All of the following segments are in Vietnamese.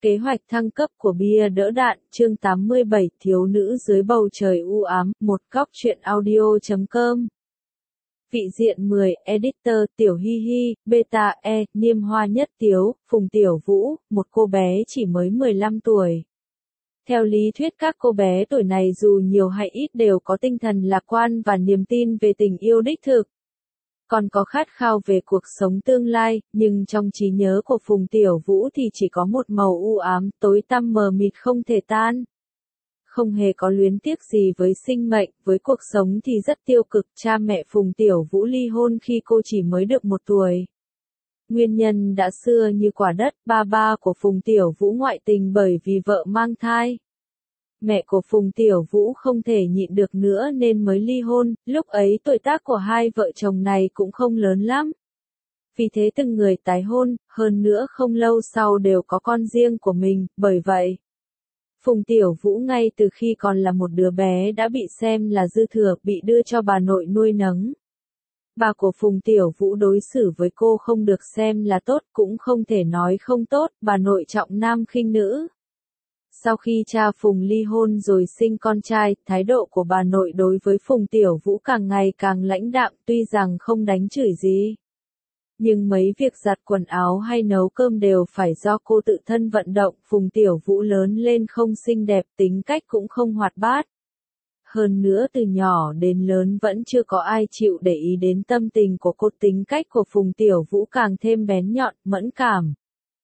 Kế hoạch thăng cấp của bia đỡ đạn, chương 87, thiếu nữ dưới bầu trời u ám, một góc truyện audio.com. Vị diện 10, editor, Tiểu Hi Hi, beta, niêm hoa nhất tiếu, Phùng Tiểu Vũ, một cô bé chỉ mới 15 tuổi. Theo lý thuyết các cô bé tuổi này dù nhiều hay ít đều có tinh thần lạc quan và niềm tin về tình yêu đích thực. Còn có khát khao về cuộc sống tương lai, nhưng trong trí nhớ của Phùng Tiểu Vũ thì chỉ có một màu u ám, tối tăm mờ mịt không thể tan. Không hề có luyến tiếc gì với sinh mệnh, với cuộc sống thì rất tiêu cực. Cha mẹ Phùng Tiểu Vũ ly hôn khi cô chỉ mới được 1 tuổi. Nguyên nhân đã xưa như quả đất, ba của Phùng Tiểu Vũ ngoại tình bởi vì vợ mang thai. Mẹ của Phùng Tiểu Vũ không thể nhịn được nữa nên mới ly hôn, lúc ấy tuổi tác của hai vợ chồng này cũng không lớn lắm. Vì thế từng người tái hôn, hơn nữa không lâu sau đều có con riêng của mình, bởi vậy, Phùng Tiểu Vũ ngay từ khi còn là một đứa bé đã bị xem là dư thừa, bị đưa cho bà nội nuôi nấng. Bà của Phùng Tiểu Vũ đối xử với cô không được xem là tốt, cũng không thể nói không tốt, bà nội trọng nam khinh nữ. Sau khi cha Phùng ly hôn rồi sinh con trai, thái độ của bà nội đối với Phùng Tiểu Vũ càng ngày càng lãnh đạm, tuy rằng không đánh chửi gì. Nhưng mấy việc giặt quần áo hay nấu cơm đều phải do cô tự thân vận động. Phùng Tiểu Vũ lớn lên không xinh đẹp, tính cách cũng không hoạt bát. Hơn nữa từ nhỏ đến lớn vẫn chưa có ai chịu để ý đến tâm tình của cô. Tính cách của Phùng Tiểu Vũ càng thêm bén nhọn, mẫn cảm.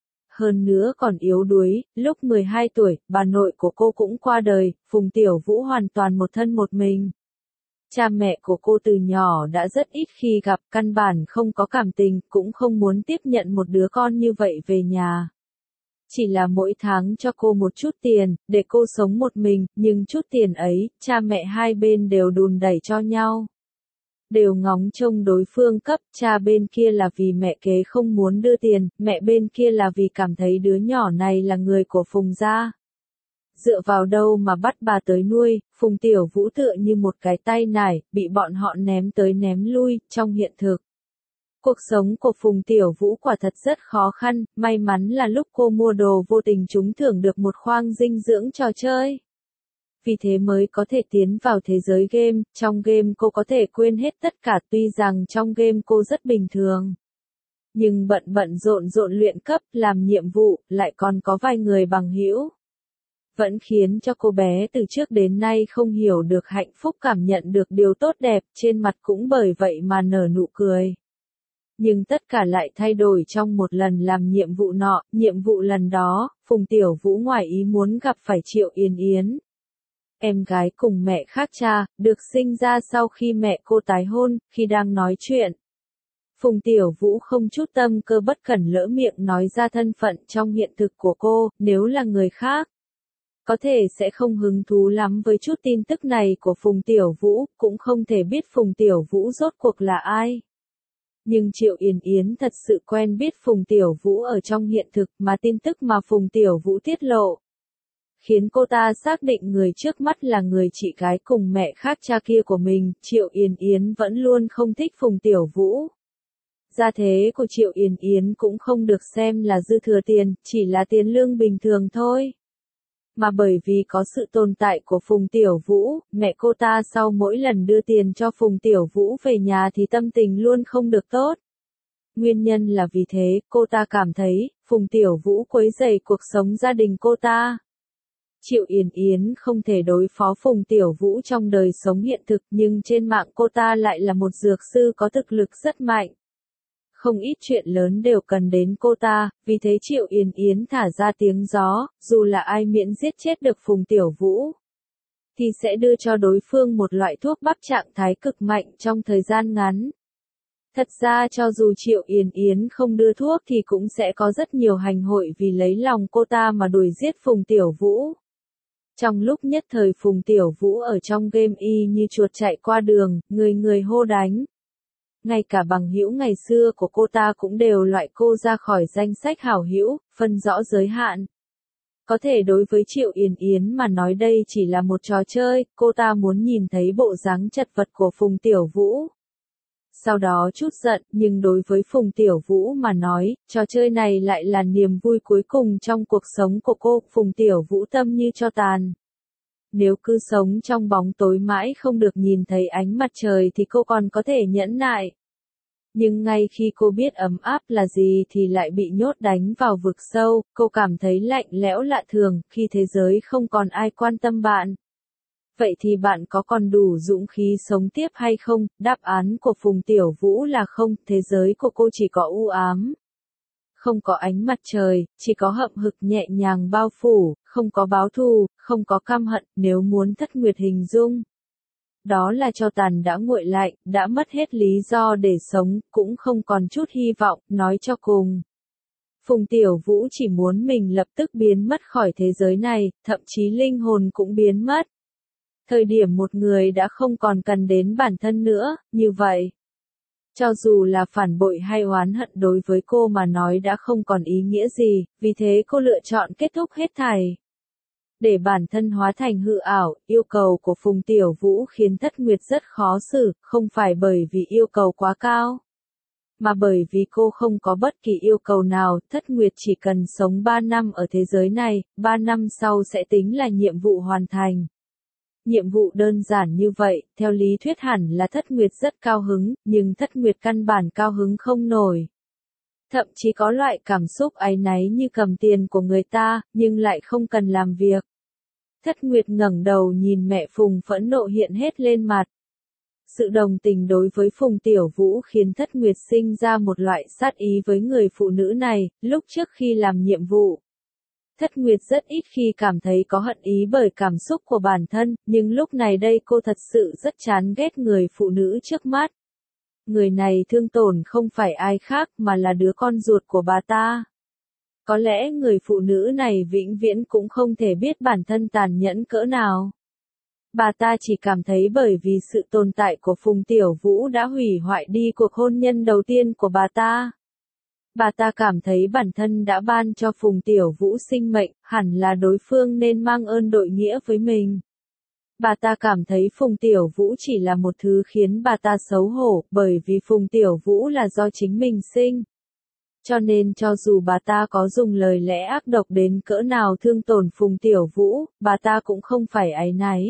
Hơn nữa còn yếu đuối, lúc 12 tuổi, bà nội của cô cũng qua đời, Phùng Tiểu Vũ hoàn toàn một thân một mình. Cha mẹ của cô từ nhỏ đã rất ít khi gặp, căn bản không có cảm tình, cũng không muốn tiếp nhận một đứa con như vậy về nhà. Chỉ là mỗi tháng cho cô một chút tiền, để cô sống một mình, nhưng chút tiền ấy, cha mẹ hai bên đều đùn đẩy cho nhau. Đều ngóng trông đối phương cấp, cha bên kia là vì mẹ kế không muốn đưa tiền, mẹ bên kia là vì cảm thấy đứa nhỏ này là người của Phùng gia. Dựa vào đâu mà bắt bà tới nuôi, Phùng Tiểu Vũ tựa như một cái tay nải, bị bọn họ ném tới ném lui, trong hiện thực. Cuộc sống của Phùng Tiểu Vũ quả thật rất khó khăn, may mắn là lúc cô mua đồ vô tình trúng thưởng được một khoang dinh dưỡng trò chơi. Vì thế mới có thể tiến vào thế giới game, trong game cô có thể quên hết tất cả, tuy rằng trong game cô rất bình thường. Nhưng bận rộn luyện cấp, làm nhiệm vụ, lại còn có vài người bằng hữu. Vẫn khiến cho cô bé từ trước đến nay không hiểu được hạnh phúc, cảm nhận được điều tốt đẹp, trên mặt cũng bởi vậy mà nở nụ cười. Nhưng tất cả lại thay đổi trong một lần làm nhiệm vụ nọ, nhiệm vụ lần đó, Phùng Tiểu Vũ ngoài ý muốn gặp phải Triệu Yến Yến. Em gái cùng mẹ khác cha, được sinh ra sau khi mẹ cô tái hôn, khi đang nói chuyện. Phùng Tiểu Vũ không chút tâm cơ bất cẩn lỡ miệng nói ra thân phận trong hiện thực của cô, nếu là người khác. Có thể sẽ không hứng thú lắm với chút tin tức này của Phùng Tiểu Vũ, cũng không thể biết Phùng Tiểu Vũ rốt cuộc là ai. Nhưng Triệu Yến Yến thật sự quen biết Phùng Tiểu Vũ ở trong hiện thực, mà tin tức mà Phùng Tiểu Vũ tiết lộ khiến cô ta xác định người trước mắt là người chị gái cùng mẹ khác cha kia của mình. Triệu Yến Yến vẫn luôn không thích Phùng Tiểu Vũ. Gia thế của Triệu Yến Yến cũng không được xem là dư thừa tiền, chỉ là tiền lương bình thường thôi. Mà bởi vì có sự tồn tại của Phùng Tiểu Vũ, mẹ cô ta sau mỗi lần đưa tiền cho Phùng Tiểu Vũ về nhà thì tâm tình luôn không được tốt. Nguyên nhân là vì thế, cô ta cảm thấy, Phùng Tiểu Vũ quấy rầy cuộc sống gia đình cô ta. Triệu Yến Yến không thể đối phó Phùng Tiểu Vũ trong đời sống hiện thực, nhưng trên mạng cô ta lại là một dược sư có thực lực rất mạnh. Không ít chuyện lớn đều cần đến cô ta, vì thế Triệu Yến Yến thả ra tiếng gió, dù là ai miễn giết chết được Phùng Tiểu Vũ, thì sẽ đưa cho đối phương một loại thuốc bắp trạng thái cực mạnh trong thời gian ngắn. Thật ra cho dù Triệu Yến Yến không đưa thuốc thì cũng sẽ có rất nhiều hành hội vì lấy lòng cô ta mà đuổi giết Phùng Tiểu Vũ. Trong lúc nhất thời Phùng Tiểu Vũ ở trong game y như chuột chạy qua đường, người hô đánh. Ngay cả bằng hữu ngày xưa của cô ta cũng đều loại cô ra khỏi danh sách hảo hữu, phân rõ giới hạn. Có thể đối với Triệu Yến Yến mà nói đây chỉ là một trò chơi, cô ta muốn nhìn thấy bộ dáng chật vật của Phùng Tiểu Vũ. sau đó chút giận, nhưng đối với Phùng Tiểu Vũ mà nói, trò chơi này lại là niềm vui cuối cùng trong cuộc sống của cô. Phùng Tiểu Vũ tâm như tro tàn. Nếu cứ sống trong bóng tối mãi không được nhìn thấy ánh mặt trời thì cô còn có thể nhẫn nại. Nhưng ngay khi cô biết ấm áp là gì thì lại bị nhốt đánh vào vực sâu, cô cảm thấy lạnh lẽo lạ thường, khi thế giới không còn ai quan tâm bạn. Vậy thì bạn có còn đủ dũng khí sống tiếp hay không? Đáp án của Phùng Tiểu Vũ là không, thế giới của cô chỉ có u ám. Không có ánh mặt trời, chỉ có hậm hực nhẹ nhàng bao phủ, không có báo thù, không có căm hận, nếu muốn Thất Nguyệt hình dung. Đó là tro tàn đã nguội lạnh, đã mất hết lý do để sống, cũng không còn chút hy vọng, nói cho cùng. Phùng Tiểu Vũ chỉ muốn mình lập tức biến mất khỏi thế giới này, thậm chí linh hồn cũng biến mất. Thời điểm một người đã không còn cần đến bản thân nữa, như vậy. Cho dù là phản bội hay oán hận đối với cô mà nói đã không còn ý nghĩa gì, vì thế cô lựa chọn kết thúc hết thảy. Để bản thân hóa thành hư ảo, yêu cầu của Phùng Tiểu Vũ khiến Thất Nguyệt rất khó xử, không phải bởi vì yêu cầu quá cao, mà bởi vì cô không có bất kỳ yêu cầu nào. Thất Nguyệt chỉ cần sống 3 năm ở thế giới này, 3 năm sau sẽ tính là nhiệm vụ hoàn thành. Nhiệm vụ đơn giản như vậy, theo lý thuyết hẳn là Thất Nguyệt rất cao hứng, nhưng Thất Nguyệt căn bản cao hứng không nổi. Thậm chí có loại cảm xúc áy náy như cầm tiền của người ta, nhưng lại không cần làm việc. Thất Nguyệt ngẩng đầu nhìn mẹ Phùng, phẫn nộ hiện hết lên mặt. Sự đồng tình đối với Phùng Tiểu Vũ khiến Thất Nguyệt sinh ra một loại sát ý với người phụ nữ này. Lúc trước khi làm nhiệm vụ, Thất Nguyệt rất ít khi cảm thấy có hận ý bởi cảm xúc của bản thân, nhưng lúc này đây cô thật sự rất chán ghét người phụ nữ trước mắt. Người này thương tổn không phải ai khác mà là đứa con ruột của bà ta. Có lẽ người phụ nữ này vĩnh viễn cũng không thể biết bản thân tàn nhẫn cỡ nào. Bà ta chỉ cảm thấy bởi vì sự tồn tại của Phùng Tiểu Vũ đã hủy hoại đi cuộc hôn nhân đầu tiên của bà ta. Bà ta cảm thấy bản thân đã ban cho Phùng Tiểu Vũ sinh mệnh, hẳn là đối phương nên mang ơn đội nghĩa với mình. Bà ta cảm thấy Phùng Tiểu Vũ chỉ là một thứ khiến bà ta xấu hổ, bởi vì Phùng Tiểu Vũ là do chính mình sinh. Cho nên cho dù bà ta có dùng lời lẽ ác độc đến cỡ nào thương tổn Phùng Tiểu Vũ, bà ta cũng không phải áy náy.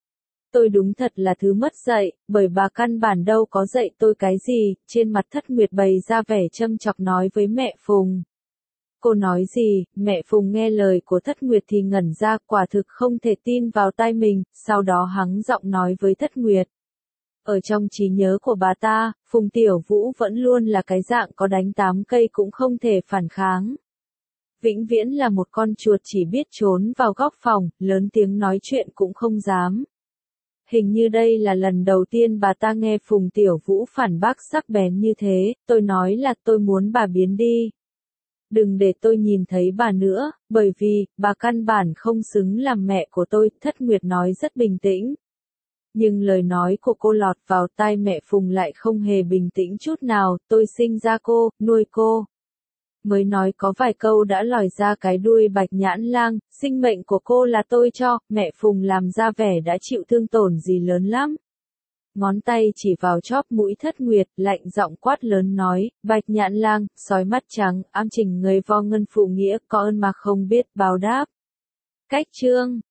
Tôi đúng thật là thứ mất dạy, bởi bà căn bản đâu có dạy tôi cái gì. Trên mặt Thất Nguyệt bày ra vẻ châm chọc nói với mẹ Phùng. Cô nói gì? Mẹ Phùng nghe lời của Thất Nguyệt thì ngẩn ra, quả thực không thể tin vào tai mình, sau đó hắng giọng nói với Thất Nguyệt. Ở trong trí nhớ của bà ta, Phùng Tiểu Vũ vẫn luôn là cái dạng có đánh 8 cây cũng không thể phản kháng. Vĩnh viễn là một con chuột chỉ biết trốn vào góc phòng, lớn tiếng nói chuyện cũng không dám. Hình như đây là lần đầu tiên bà ta nghe Phùng Tiểu Vũ phản bác sắc bén như thế. Tôi nói là tôi muốn bà biến đi. Đừng để tôi nhìn thấy bà nữa, bởi vì, bà căn bản không xứng làm mẹ của tôi. Thất Nguyệt nói rất bình tĩnh. Nhưng lời nói của cô lọt vào tai mẹ Phùng lại không hề bình tĩnh chút nào. Tôi sinh ra cô, nuôi cô. Mới nói có vài câu đã lòi ra cái đuôi Bạch Nhãn Lang. Sinh mệnh của cô là tôi cho. Mẹ Phùng làm ra vẻ đã chịu thương tổn gì lớn lắm. Ngón tay chỉ vào chóp mũi Thất Nguyệt, lạnh giọng quát lớn nói, Bạch Nhãn Lang, sói mắt trắng, ám trình người vo ngân phụ nghĩa, có ơn mà không biết báo đáp. Cách chương